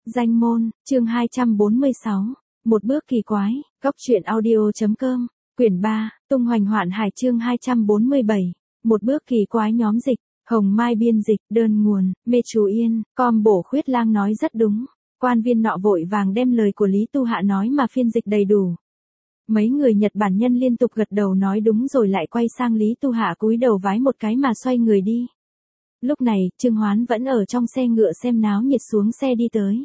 Danh môn, chương 246. Một bước kỳ quái, góc truyện audio.com, quyển 3, tung hoành hoạn hải chương 247. Một bước kỳ quái nhóm dịch, Hồng Mai biên dịch, đơn nguồn, Mê Chú Yên, com bổ khuyết lang nói rất đúng. Quan viên nọ vội vàng đem lời của Lý Tu Hạ nói mà phiên dịch đầy đủ. Mấy người Nhật Bản nhân liên tục gật đầu nói đúng rồi lại quay sang Lý Tu Hạ cúi đầu vái một cái mà xoay người đi. Lúc này, Trương Hoán vẫn ở trong xe ngựa xem náo nhiệt xuống xe đi tới.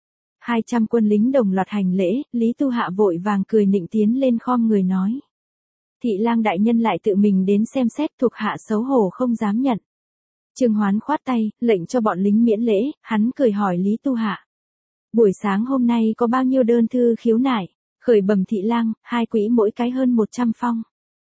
200 quân lính đồng loạt hành lễ, Lý Tu Hạ vội vàng cười nịnh tiến lên khom người nói. Thị lang đại nhân lại tự mình đến xem xét, thuộc hạ xấu hổ không dám nhận. Trương Hoán khoát tay, lệnh cho bọn lính miễn lễ, hắn cười hỏi Lý Tu Hạ. Buổi sáng hôm nay có bao nhiêu đơn thư khiếu nại, khởi bẩm thị lang, 2 quỹ mỗi cái hơn 100 phong.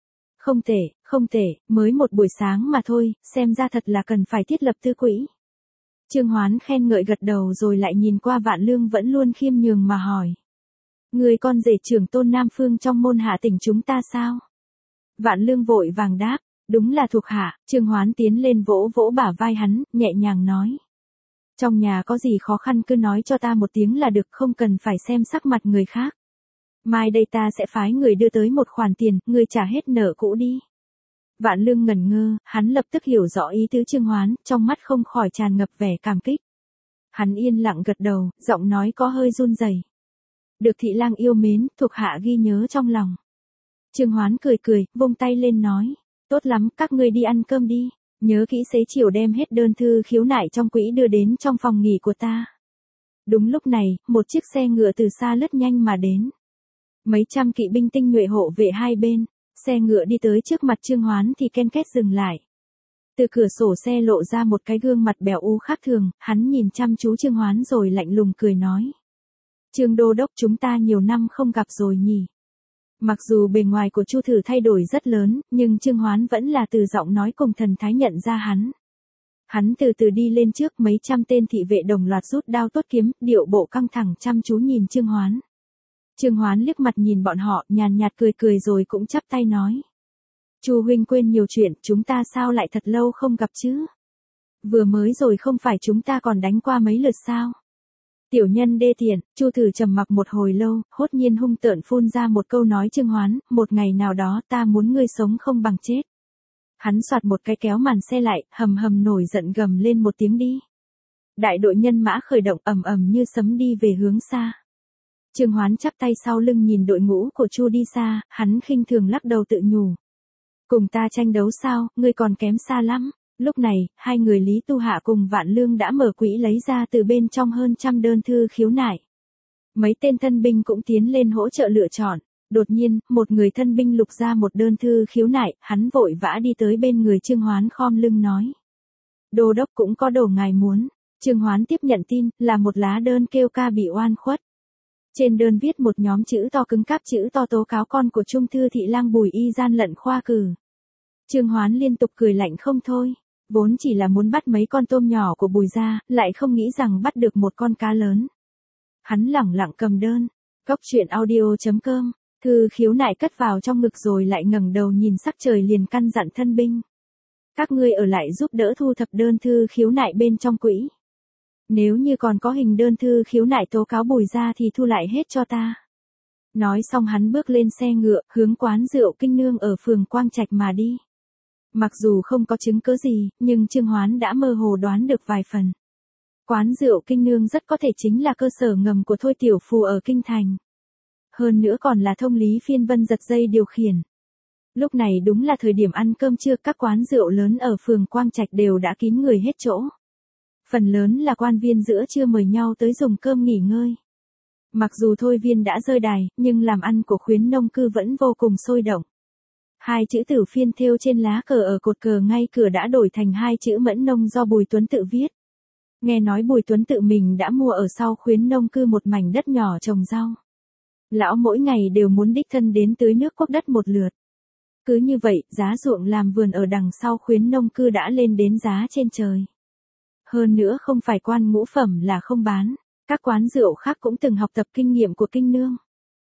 Không tệ, mới một buổi sáng mà thôi, xem ra thật là cần phải thiết lập tư quỹ. Trương Hoán khen ngợi gật đầu rồi lại nhìn qua Vạn Lương vẫn luôn khiêm nhường mà hỏi. Người con rể trưởng tôn Nam Phương trong môn hạ tỉnh chúng ta sao? Vạn Lương vội vàng đáp, đúng là thuộc hạ. Trương Hoán tiến lên vỗ vỗ bả vai hắn, nhẹ nhàng nói. Trong nhà có gì khó khăn cứ nói cho ta một tiếng là được, không cần phải xem sắc mặt người khác. Mai đây ta sẽ phái người đưa tới một khoản tiền, người trả hết nợ cũ đi. Vạn Lương ngẩn ngơ, hắn lập tức hiểu rõ ý tứ Trương Hoán, trong mắt không khỏi tràn ngập vẻ cảm kích. Hắn yên lặng gật đầu, giọng nói có hơi run rẩy. Được thị lang yêu mến, thuộc hạ ghi nhớ trong lòng. Trương Hoán cười, vung tay lên nói, tốt lắm, các ngươi đi ăn cơm đi, nhớ kỹ xế chiều đem hết đơn thư khiếu nại trong quỹ đưa đến trong phòng nghỉ của ta. Đúng lúc này, một chiếc xe ngựa từ xa lướt nhanh mà đến. Mấy trăm kỵ binh tinh nhuệ hộ vệ hai bên. Xe ngựa đi tới trước mặt Trương Hoán thì ken két dừng lại. Từ cửa sổ xe lộ ra một cái gương mặt bèo u khác thường, hắn nhìn chăm chú Trương Hoán rồi lạnh lùng cười nói. Trương Đô Đốc, chúng ta nhiều năm không gặp rồi nhỉ. Mặc dù bề ngoài của Chu Thử thay đổi rất lớn, nhưng Trương Hoán vẫn là từ giọng nói cùng thần thái nhận ra hắn. Hắn từ từ đi lên trước, mấy trăm tên thị vệ đồng loạt rút đao tuốt kiếm, điệu bộ căng thẳng chăm chú nhìn Trương Hoán. Trương Hoán liếc mặt nhìn bọn họ, nhàn nhạt cười rồi cũng chắp tay nói. Chu huynh quên nhiều chuyện, chúng ta sao lại thật lâu không gặp chứ? Vừa mới rồi không phải chúng ta còn đánh qua mấy lượt sao? Tiểu nhân đê tiện. Chu Thử trầm mặc một hồi lâu, hốt nhiên hung tợn phun ra một câu nói Trương Hoán, một ngày nào đó ta muốn ngươi sống không bằng chết. Hắn soạt một cái kéo màn xe lại, hầm nổi giận gầm lên một tiếng đi. Đại đội nhân mã khởi động ầm như sấm đi về hướng xa. Trương Hoán chắp tay sau lưng nhìn đội ngũ của Chu đi xa, hắn khinh thường lắc đầu tự nhủ. Cùng ta tranh đấu sao, ngươi còn kém xa lắm. Lúc này, hai người Lý Tu Hạ cùng Vạn Lương đã mở quỹ lấy ra từ bên trong hơn trăm đơn thư khiếu nại. Mấy tên thân binh cũng tiến lên hỗ trợ lựa chọn. Đột nhiên, một người thân binh lục ra một đơn thư khiếu nại, hắn vội vã đi tới bên người Trương Hoán khom lưng nói. Đô đốc cũng có đồ ngài muốn. Trương Hoán tiếp nhận tin, là một lá đơn kêu ca bị oan khuất. Trên đơn viết một nhóm chữ to cứng cáp chữ to tố cáo con của Trung thư thị lang Bùi Y gian lận khoa cử. Trương Hoán liên tục cười lạnh không thôi, vốn chỉ là muốn bắt mấy con tôm nhỏ của Bùi gia, lại không nghĩ rằng bắt được một con cá lớn. Hắn lẳng lặng cầm đơn, góc truyện audio.com, thư khiếu nại cất vào trong ngực rồi lại ngẩng đầu nhìn sắc trời liền căn dặn thân binh. Các ngươi ở lại giúp đỡ thu thập đơn thư khiếu nại bên trong quỹ. Nếu như còn có hình đơn thư khiếu nại tố cáo Bùi gia thì thu lại hết cho ta. Nói xong hắn bước lên xe ngựa, hướng quán rượu Kinh Nương ở phường Quang Trạch mà đi. Mặc dù không có chứng cứ gì, nhưng Trương Hoán đã mơ hồ đoán được vài phần. Quán rượu Kinh Nương rất có thể chính là cơ sở ngầm của Thôi Tiểu Phù ở Kinh Thành. Hơn nữa còn là thông lý phiên Vân giật dây điều khiển. Lúc này đúng là thời điểm ăn cơm trưa, các quán rượu lớn ở phường Quang Trạch đều đã kín người hết chỗ. Phần lớn là quan viên giữa trưa mời nhau tới dùng cơm nghỉ ngơi. Mặc dù Thôi Viên đã rơi đài, nhưng làm ăn của khuyến nông cư vẫn vô cùng sôi động. 2 chữ Tử Phiên thêu trên lá cờ ở cột cờ ngay cửa đã đổi thành 2 chữ Mẫn Nông do Bùi Tuấn tự viết. Nghe nói Bùi Tuấn tự mình đã mua ở sau khuyến nông cư một mảnh đất nhỏ trồng rau. Lão mỗi ngày đều muốn đích thân đến tưới nước quốc đất một lượt. Cứ như vậy, giá ruộng làm vườn ở đằng sau khuyến nông cư đã lên đến giá trên trời. Hơn nữa không phải quan ngũ phẩm là không bán, các quán rượu khác cũng từng học tập kinh nghiệm của Kinh Nương.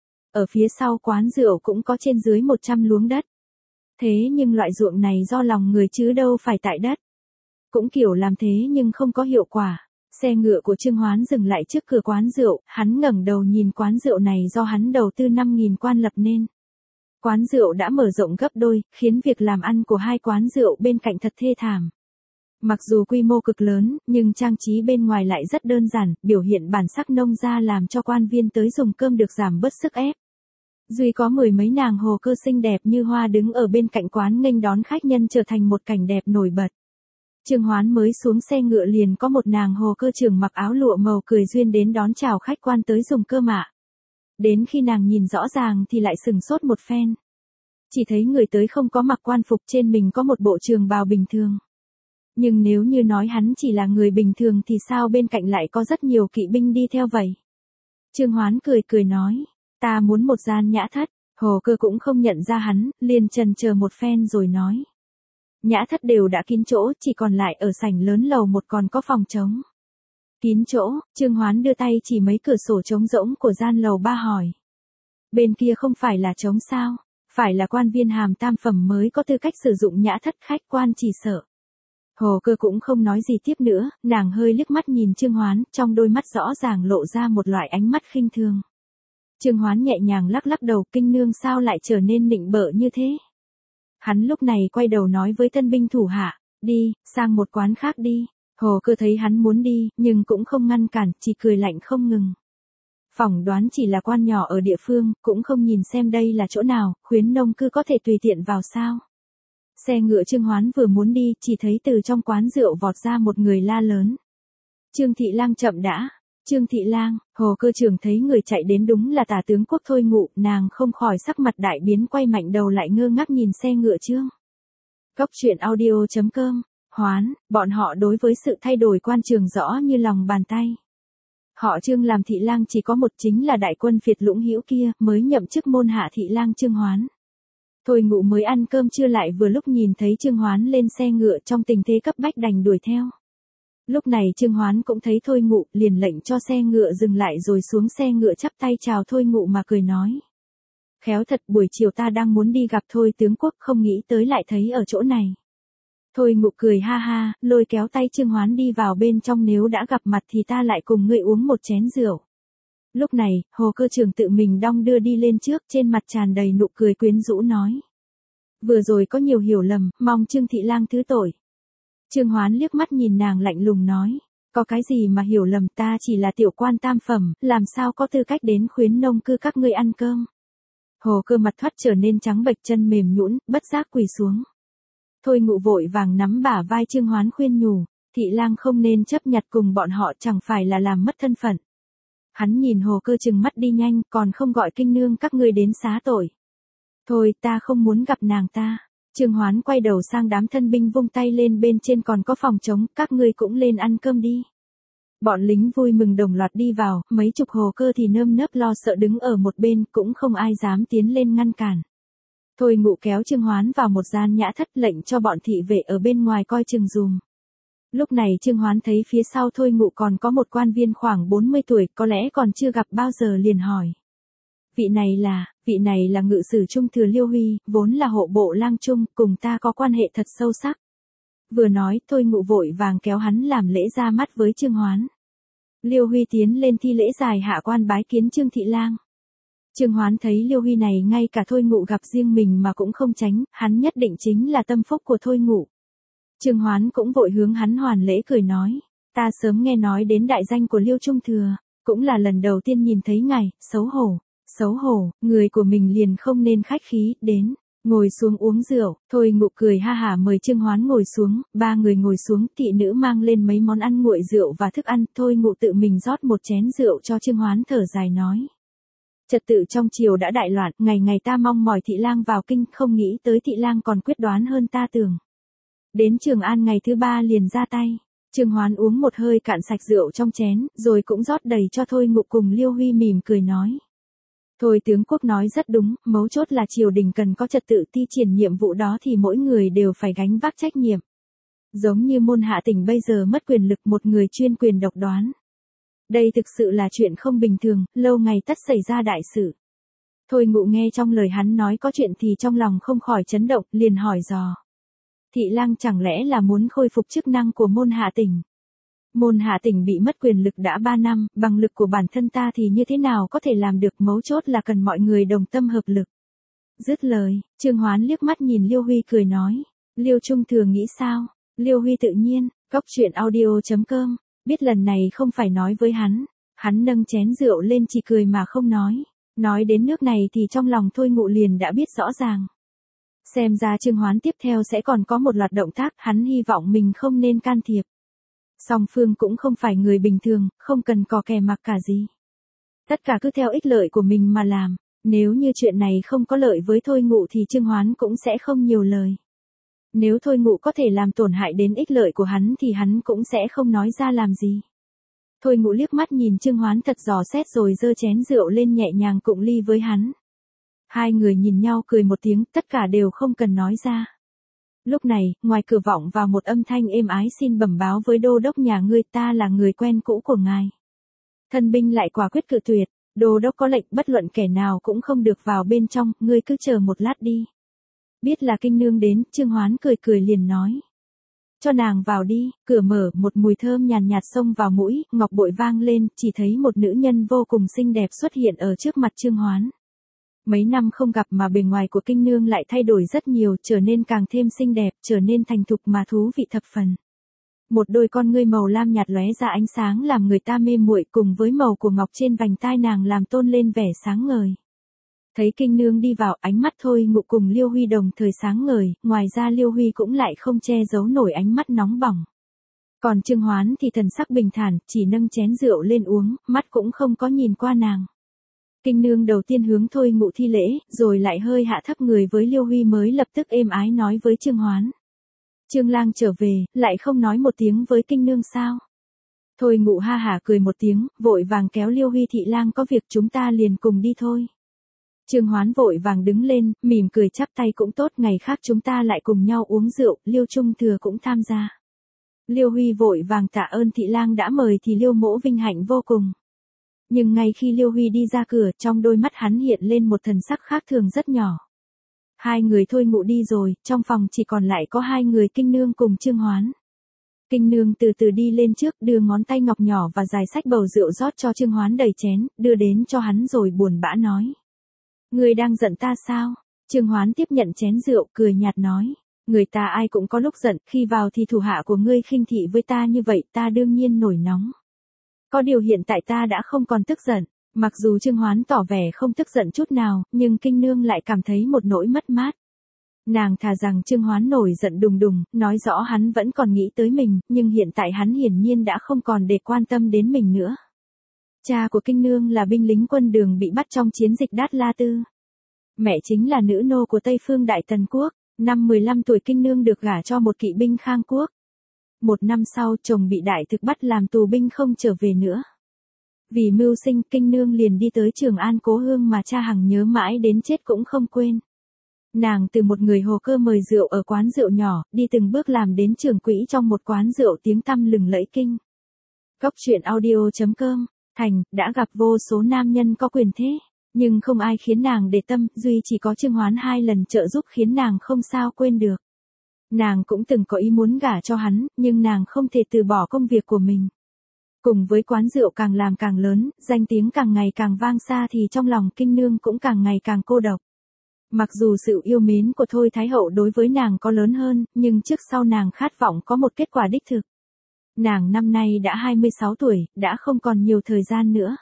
Ở phía sau quán rượu cũng có trên dưới 100 luống đất. Thế nhưng loại ruộng này do lòng người chứ đâu phải tại đất. Cũng kiểu làm thế nhưng không có hiệu quả. Xe ngựa của Trương Hoán dừng lại trước cửa quán rượu, hắn ngẩng đầu nhìn quán rượu này do hắn đầu tư 5.000 quan lập nên. Quán rượu đã mở rộng gấp đôi, khiến việc làm ăn của hai quán rượu bên cạnh thật thê thảm. Mặc dù quy mô cực lớn, nhưng trang trí bên ngoài lại rất đơn giản, biểu hiện bản sắc nông gia làm cho quan viên tới dùng cơm được giảm bớt sức ép. Duy có 10 mấy nàng hồ cơ xinh đẹp như hoa đứng ở bên cạnh quán nghênh đón khách nhân trở thành một cảnh đẹp nổi bật. Trương Hoán mới xuống xe ngựa liền có một nàng hồ cơ trưởng mặc áo lụa màu cười duyên đến đón chào khách quan tới dùng cơm ạ. Đến khi nàng nhìn rõ ràng thì lại sừng sốt một phen. Chỉ thấy người tới không có mặc quan phục, trên mình có một bộ trường bào bình thường. Nhưng nếu như nói hắn chỉ là người bình thường thì sao bên cạnh lại có rất nhiều kỵ binh đi theo vậy? Trương Hoán cười cười nói, ta muốn một gian nhã thất. Hồ cơ cũng không nhận ra hắn, liền chần chờ một phen rồi nói. Nhã thất đều đã kín chỗ, chỉ còn lại ở sảnh lớn lầu một còn có phòng trống. Kín chỗ, Trương Hoán đưa tay chỉ mấy cửa sổ trống rỗng của gian lầu 3 hỏi. Bên kia không phải là trống sao? Phải là quan viên hàm tam phẩm mới có tư cách sử dụng nhã thất, khách quan chỉ sợ. Hồ cơ cũng không nói gì tiếp nữa, nàng hơi liếc mắt nhìn Trương Hoán, trong đôi mắt rõ ràng lộ ra một loại ánh mắt khinh thường. Trương Hoán nhẹ nhàng lắc lắc đầu, kinh nương sao lại trở nên nịnh bợ như thế? Hắn lúc này quay đầu nói với thân binh thủ hạ, đi, sang một quán khác đi. Hồ cơ thấy hắn muốn đi, nhưng cũng không ngăn cản, chỉ cười lạnh không ngừng. Phỏng đoán chỉ là quan nhỏ ở địa phương, cũng không nhìn xem đây là chỗ nào, khuyến nông cư có thể tùy tiện vào sao. Xe ngựa Trương Hoán vừa muốn đi, chỉ thấy từ trong quán rượu vọt ra một người la lớn. Trương Thị Lang chậm đã. Trương Thị Lang, hồ cơ trưởng thấy người chạy đến đúng là Tả tướng quốc Thôi Ngụ, nàng không khỏi sắc mặt đại biến, quay mạnh đầu lại ngơ ngác nhìn xe ngựa Trương. Góc truyện audio.com, Hoán, bọn họ đối với sự thay đổi quan trường rõ như lòng bàn tay. Họ Trương làm thị lang chỉ có một, chính là đại quân Việt Lũng Hữu kia, mới nhậm chức môn hạ thị lang Trương Hoán. Thôi Ngụ mới ăn cơm trưa lại vừa lúc nhìn thấy Trương Hoán lên xe ngựa, trong tình thế cấp bách đành đuổi theo. Lúc này Trương Hoán cũng thấy Thôi Ngụ, liền lệnh cho xe ngựa dừng lại rồi xuống xe ngựa chắp tay chào Thôi Ngụ mà cười nói. Khéo thật, buổi chiều ta đang muốn đi gặp Thôi tướng quốc, không nghĩ tới lại thấy ở chỗ này. Thôi Ngụ cười ha ha, lôi kéo tay Trương Hoán đi vào bên trong, nếu đã gặp mặt thì ta lại cùng ngươi uống một chén rượu. Lúc này, hồ cơ trưởng tự mình đong đưa đi lên trước, trên mặt tràn đầy nụ cười quyến rũ nói. Vừa rồi có nhiều hiểu lầm, mong Trương Thị Lang thứ tội. Trương Hoán liếc mắt nhìn nàng lạnh lùng nói. Có cái gì mà hiểu lầm, ta chỉ là tiểu quan tam phẩm, làm sao có tư cách đến khuyến nông cư các ngươi ăn cơm. Hồ cơ mặt thoát trở nên trắng bệch, chân mềm nhũn, bất giác quỳ xuống. Thôi Ngụ vội vàng nắm bả vai Trương Hoán khuyên nhủ, Thị Lang không nên chấp nhặt cùng bọn họ, chẳng phải là làm mất thân phận. Hắn nhìn hồ cơ trừng mắt, đi nhanh, còn không gọi kinh nương các ngươi đến xá tội. Thôi, ta không muốn gặp nàng ta. Trương Hoán quay đầu sang đám thân binh vung tay lên, bên trên còn có phòng trống, các ngươi cũng lên ăn cơm đi. Bọn lính vui mừng đồng loạt đi vào, mấy chục hồ cơ thì nơm nớp lo sợ đứng ở một bên, cũng không ai dám tiến lên ngăn cản. Thôi Ngụ kéo Trương Hoán vào một gian nhã thất, lệnh cho bọn thị vệ ở bên ngoài coi chừng dùm. Lúc này Trương Hoán thấy phía sau Thôi Ngụ còn có một quan viên khoảng 40 tuổi, có lẽ còn chưa gặp bao giờ, liền hỏi. Vị này là ngự sử trung thừa Liêu Huy, vốn là hộ bộ lang trung, cùng ta có quan hệ thật sâu sắc. Vừa nói, Thôi Ngụ vội vàng kéo hắn làm lễ ra mắt với Trương Hoán. Liêu Huy tiến lên thi lễ dài hạ quan bái kiến Trương Thị Lang. Trương Hoán thấy Liêu Huy này ngay cả Thôi Ngụ gặp riêng mình mà cũng không tránh, hắn nhất định chính là tâm phúc của Thôi Ngụ. Trương Hoán cũng vội hướng hắn hoàn lễ cười nói, ta sớm nghe nói đến đại danh của Liêu Trung Thừa, cũng là lần đầu tiên nhìn thấy ngài, xấu hổ, người của mình liền không nên khách khí, đến, ngồi xuống uống rượu. Thôi Ngụ cười ha hả mời Trương Hoán ngồi xuống, ba người ngồi xuống, thị nữ mang lên mấy món ăn nguội, rượu và thức ăn, Thôi Ngụ tự mình rót một chén rượu cho Trương Hoán, thở dài nói. Trật tự trong triều đã đại loạn, ngày ngày ta mong mỏi Thị Lang vào kinh, không nghĩ tới Thị Lang còn quyết đoán hơn ta tưởng. Đến Trường An ngày thứ 3 liền ra tay. Trương Hoán uống một hơi cạn sạch rượu trong chén, rồi cũng rót đầy cho Thôi Ngụ, cùng Liêu Huy mỉm cười nói. Thôi tướng quốc nói rất đúng, mấu chốt là triều đình cần có trật tự, thi triển nhiệm vụ đó thì mỗi người đều phải gánh vác trách nhiệm. Giống như môn hạ tỉnh bây giờ mất quyền lực, một người chuyên quyền độc đoán. Đây thực sự là chuyện không bình thường, lâu ngày tất xảy ra đại sự. Thôi Ngụ nghe trong lời hắn nói có chuyện thì trong lòng không khỏi chấn động, liền hỏi dò. Thị Lang chẳng lẽ là muốn khôi phục chức năng của môn hạ tỉnh? Môn Hạ Tỉnh bị mất quyền lực đã 3 năm, bằng lực của bản thân ta thì như thế nào có thể làm được, mấu chốt là cần mọi người đồng tâm hợp lực. Dứt lời, Trương Hoán liếc mắt nhìn Liêu Huy cười nói, Liêu Trung Thừa nghĩ sao? Liêu Huy tự nhiên, cóc truyện audio.com, biết lần này không phải nói với hắn nâng chén rượu lên chỉ cười mà không nói. Nói đến nước này thì trong lòng Thôi Ngụ liền đã biết rõ ràng. Xem ra Trương Hoán tiếp theo sẽ còn có một loạt động tác, hắn hy vọng mình không nên can thiệp. Song phương cũng không phải người bình thường, không cần cò kè mặc cả gì. Tất cả cứ theo ích lợi của mình mà làm, nếu như chuyện này không có lợi với Thôi Ngụ thì Trương Hoán cũng sẽ không nhiều lời. Nếu Thôi Ngụ có thể làm tổn hại đến ích lợi của hắn thì hắn cũng sẽ không nói ra làm gì. Thôi Ngụ liếc mắt nhìn Trương Hoán thật dò xét rồi giơ chén rượu lên nhẹ nhàng cụng ly với hắn. Hai người nhìn nhau cười một tiếng, tất cả đều không cần nói ra. Lúc này, ngoài cửa vọng vào một âm thanh êm ái, xin bẩm báo với đô đốc nhà ngươi, ta là người quen cũ của ngài. Thân binh lại quả quyết cự tuyệt, đô đốc có lệnh bất luận kẻ nào cũng không được vào bên trong, ngươi cứ chờ một lát đi. Biết là Kinh Nương đến, Trương Hoán cười cười liền nói. Cho nàng vào đi, cửa mở, một mùi thơm nhàn nhạt xông vào mũi, ngọc bội vang lên, chỉ thấy một nữ nhân vô cùng xinh đẹp xuất hiện ở trước mặt Trương Hoán. Mấy năm không gặp mà bề ngoài của Kinh Nương lại thay đổi rất nhiều, trở nên càng thêm xinh đẹp, trở nên thành thục mà thú vị thập phần. Một đôi con ngươi màu lam nhạt lóe ra ánh sáng làm người ta mê muội, cùng với màu của ngọc trên vành tai nàng làm tôn lên vẻ sáng ngời. Thấy Kinh Nương đi vào, ánh mắt Thôi Ngụ cùng Liêu Huy đồng thời sáng ngời, ngoài ra Liêu Huy cũng lại không che giấu nổi ánh mắt nóng bỏng. Còn Trương Hoán thì thần sắc bình thản, chỉ nâng chén rượu lên uống, mắt cũng không có nhìn qua nàng. Kinh Nương đầu tiên hướng Thôi Ngụ thi lễ, rồi lại hơi hạ thấp người với Liêu Huy mới lập tức êm ái nói với Trương Hoán. Trương lang trở về, lại không nói một tiếng với Kinh Nương sao? Thôi Ngụ ha hả cười một tiếng, vội vàng kéo Liêu Huy, thị lang có việc chúng ta liền cùng đi thôi. Trương Hoán vội vàng đứng lên, mỉm cười chắp tay cũng tốt, ngày khác chúng ta lại cùng nhau uống rượu, Liêu Trung Thừa cũng tham gia. Liêu Huy vội vàng tạ ơn thị lang đã mời thì Liêu mỗ vinh hạnh vô cùng. Nhưng ngay khi Liêu Huy đi ra cửa, trong đôi mắt hắn hiện lên một thần sắc khác thường rất nhỏ. Hai người Thôi Ngụ đi rồi, trong phòng chỉ còn lại có hai người Kinh Nương cùng Trương Hoán. Kinh Nương từ từ đi lên trước, đưa ngón tay ngọc nhỏ và dài xách bầu rượu rót cho Trương Hoán đầy chén, đưa đến cho hắn rồi buồn bã nói. Ngươi đang giận ta sao? Trương Hoán tiếp nhận chén rượu, cười nhạt nói. Người ta ai cũng có lúc giận, khi vào thì thủ hạ của ngươi khinh thị với ta như vậy, ta đương nhiên nổi nóng. Có điều hiện tại ta đã không còn tức giận. Mặc dù Trương Hoán tỏ vẻ không tức giận chút nào, nhưng Kinh Nương lại cảm thấy một nỗi mất mát. Nàng thà rằng Trương Hoán nổi giận đùng đùng, nói rõ hắn vẫn còn nghĩ tới mình, nhưng hiện tại hắn hiển nhiên đã không còn để quan tâm đến mình nữa. Cha của Kinh Nương là binh lính quân Đường bị bắt trong chiến dịch Đát La Tư. Mẹ chính là nữ nô của Tây Phương Đại Tần Quốc. Năm 15 tuổi Kinh Nương được gả cho một kỵ binh Khang Quốc. Một năm sau chồng bị đại thực bắt làm tù binh không trở về nữa. Vì mưu sinh, Kinh Nương liền đi tới Trường An cố hương mà cha hằng nhớ mãi đến chết cũng không quên. Nàng từ một người hồ cơ mời rượu ở quán rượu nhỏ, đi từng bước làm đến trưởng quỹ trong một quán rượu tiếng tăm lừng lẫy kinh. Cóc truyện audio.com, Thành, đã gặp vô số nam nhân có quyền thế, nhưng không ai khiến nàng để tâm, duy chỉ có Trương Hoán 2 lần trợ giúp khiến nàng không sao quên được. Nàng cũng từng có ý muốn gả cho hắn, nhưng nàng không thể từ bỏ công việc của mình. Cùng với quán rượu càng làm càng lớn, danh tiếng càng ngày càng vang xa thì trong lòng Kinh Nương cũng càng ngày càng cô độc. Mặc dù sự yêu mến của Thôi Thái Hậu đối với nàng có lớn hơn, nhưng trước sau nàng khát vọng có một kết quả đích thực. Nàng năm nay đã 26 tuổi, đã không còn nhiều thời gian nữa.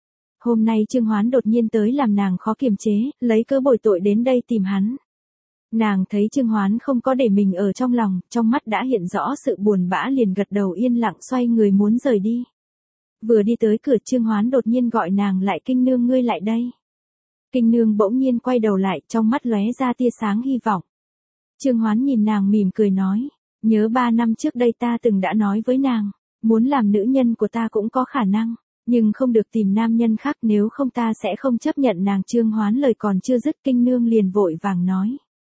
Hôm nay Trương Hoán đột nhiên tới làm nàng khó kiềm chế, lấy cớ bồi tội đến đây tìm hắn. Nàng thấy Trương Hoán không có để mình ở trong lòng, trong mắt đã hiện rõ sự buồn bã liền gật đầu yên lặng xoay người muốn rời đi. Vừa đi tới cửa Trương Hoán đột nhiên gọi nàng lại, Kinh Nương ngươi lại đây. Kinh Nương bỗng nhiên quay đầu lại, trong mắt lóe ra tia sáng hy vọng. Trương Hoán nhìn nàng mỉm cười nói, nhớ 3 năm trước đây ta từng đã nói với nàng, muốn làm nữ nhân của ta cũng có khả năng, nhưng không được tìm nam nhân khác, nếu không ta sẽ không chấp nhận nàng. Trương Hoán lời còn chưa dứt, Kinh Nương liền vội vàng nói.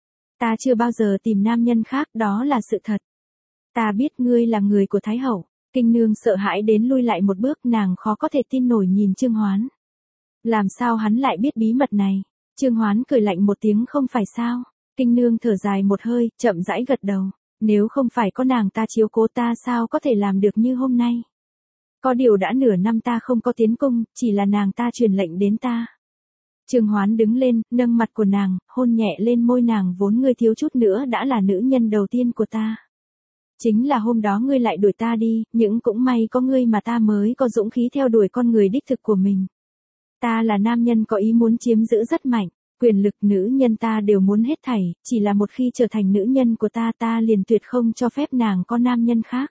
Ta chưa bao giờ tìm nam nhân khác, đó là sự thật. Ta biết ngươi là người của Thái Hậu. Kinh Nương sợ hãi đến lui lại một bước, nàng khó có thể tin nổi nhìn Trương Hoán. Làm sao hắn lại biết bí mật này? Trương Hoán cười lạnh một tiếng, không phải sao? Kinh Nương thở dài một hơi, chậm rãi gật đầu. Nếu không phải có nàng ta chiếu cố ta sao có thể làm được như hôm nay. Có điều đã nửa năm ta không có tiến cung, chỉ là nàng ta truyền lệnh đến ta. Trương Hoán đứng lên, nâng mặt của nàng, hôn nhẹ lên môi nàng, vốn ngươi thiếu chút nữa đã là nữ nhân đầu tiên của ta. Chính là hôm đó ngươi lại đuổi ta đi, nhưng cũng may có ngươi mà ta mới có dũng khí theo đuổi con người đích thực của mình. Ta là nam nhân có ý muốn chiếm giữ rất mạnh, quyền lực nữ nhân ta đều muốn hết thảy, chỉ là một khi trở thành nữ nhân của ta liền tuyệt không cho phép nàng có nam nhân khác.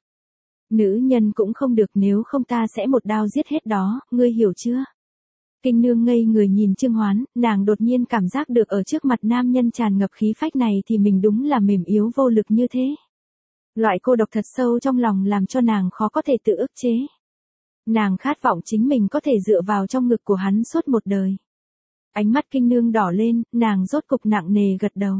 Nữ nhân cũng không được, nếu không ta sẽ một đao giết hết đó, ngươi hiểu chưa? Kinh nương ngây người nhìn Trương Hoán, nàng đột nhiên cảm giác được ở trước mặt nam nhân tràn ngập khí phách này thì mình đúng là mềm yếu vô lực như thế. Loại cô độc thật sâu trong lòng làm cho nàng khó có thể tự ức chế. Nàng khát vọng chính mình có thể dựa vào trong ngực của hắn suốt một đời. Ánh mắt kinh nương đỏ lên, nàng rốt cục nặng nề gật đầu.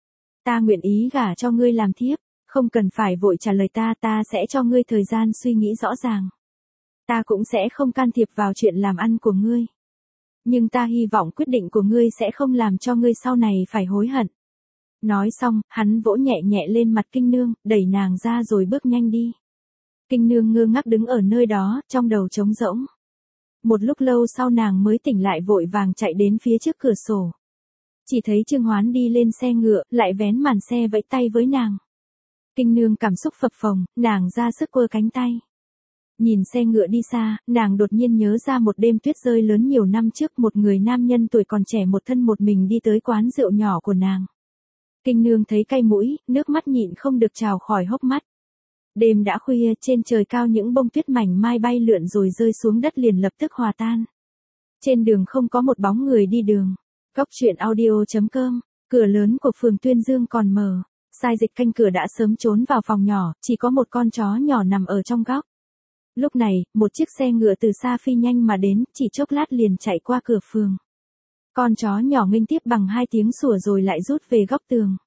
Ta nguyện ý gả cho ngươi làm thiếp, không cần phải vội trả lời ta sẽ cho ngươi thời gian suy nghĩ rõ ràng. Ta cũng sẽ không can thiệp vào chuyện làm ăn của ngươi. Nhưng ta hy vọng quyết định của ngươi sẽ không làm cho ngươi sau này phải hối hận. Nói xong, hắn vỗ nhẹ nhẹ lên mặt kinh nương, đẩy nàng ra rồi bước nhanh đi. Kinh nương ngơ ngác đứng ở nơi đó, trong đầu trống rỗng. Một lúc lâu sau nàng mới tỉnh lại, vội vàng chạy đến phía trước cửa sổ. Chỉ thấy Trương Hoán đi lên xe ngựa, lại vén màn xe vẫy tay với nàng. Kinh nương cảm xúc phập phồng, nàng ra sức quơ cánh tay. Nhìn xe ngựa đi xa, nàng đột nhiên nhớ ra một đêm tuyết rơi lớn nhiều năm trước, một người nam nhân tuổi còn trẻ một thân một mình đi tới quán rượu nhỏ của nàng. Kinh nương thấy cay mũi, nước mắt nhịn không được trào khỏi hốc mắt. Đêm đã khuya, trên trời cao những bông tuyết mảnh mai bay lượn rồi rơi xuống đất liền lập tức hòa tan. Trên đường không có một bóng người đi đường. Góc truyện audio.com, cửa lớn của phường Tuyên Dương còn mở. Sai dịch canh cửa đã sớm trốn vào phòng nhỏ, chỉ có một con chó nhỏ nằm ở trong góc. Lúc này, một chiếc xe ngựa từ xa phi nhanh mà đến, chỉ chốc lát liền chạy qua cửa phường. Con chó nhỏ nghênh tiếp bằng 2 tiếng sủa rồi lại rút về góc tường.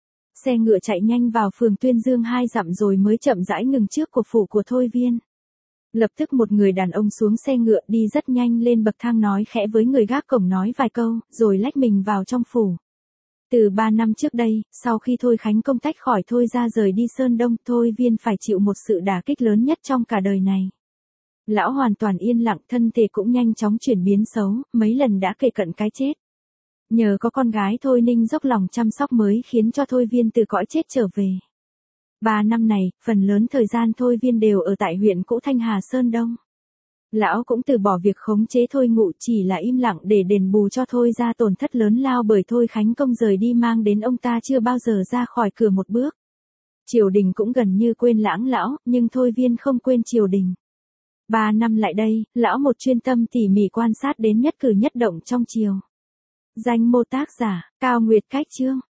Xe ngựa chạy nhanh vào phường Tuyên Dương 2 dặm rồi mới chậm rãi ngừng trước của phủ của Thôi Viên. Lập tức một người đàn ông xuống xe ngựa đi rất nhanh lên bậc thang, nói khẽ với người gác cổng nói vài câu, rồi lách mình vào trong phủ. Từ 3 năm trước đây, sau khi Thôi Khánh Công tách khỏi Thôi ra rời đi Sơn Đông, Thôi Viên phải chịu một sự đả kích lớn nhất trong cả đời này. Lão hoàn toàn yên lặng, thân thể cũng nhanh chóng chuyển biến xấu, mấy lần đã kề cận cái chết. Nhờ có con gái Thôi Ninh dốc lòng chăm sóc mới khiến cho Thôi Viên từ cõi chết trở về. 3 năm này, phần lớn thời gian Thôi Viên đều ở tại huyện cũ Thanh Hà Sơn Đông. Lão cũng từ bỏ việc khống chế Thôi Ngụ, chỉ là im lặng để đền bù cho Thôi ra tổn thất lớn lao bởi Thôi Khánh Công rời đi mang đến ông ta chưa bao giờ ra khỏi cửa một bước. Triều đình cũng gần như quên lãng lão, nhưng Thôi Viên không quên triều đình. 3 năm lại đây, lão một chuyên tâm tỉ mỉ quan sát đến nhất cử nhất động trong triều. Danh mô tác giả, Cao Nguyệt Cách Chương.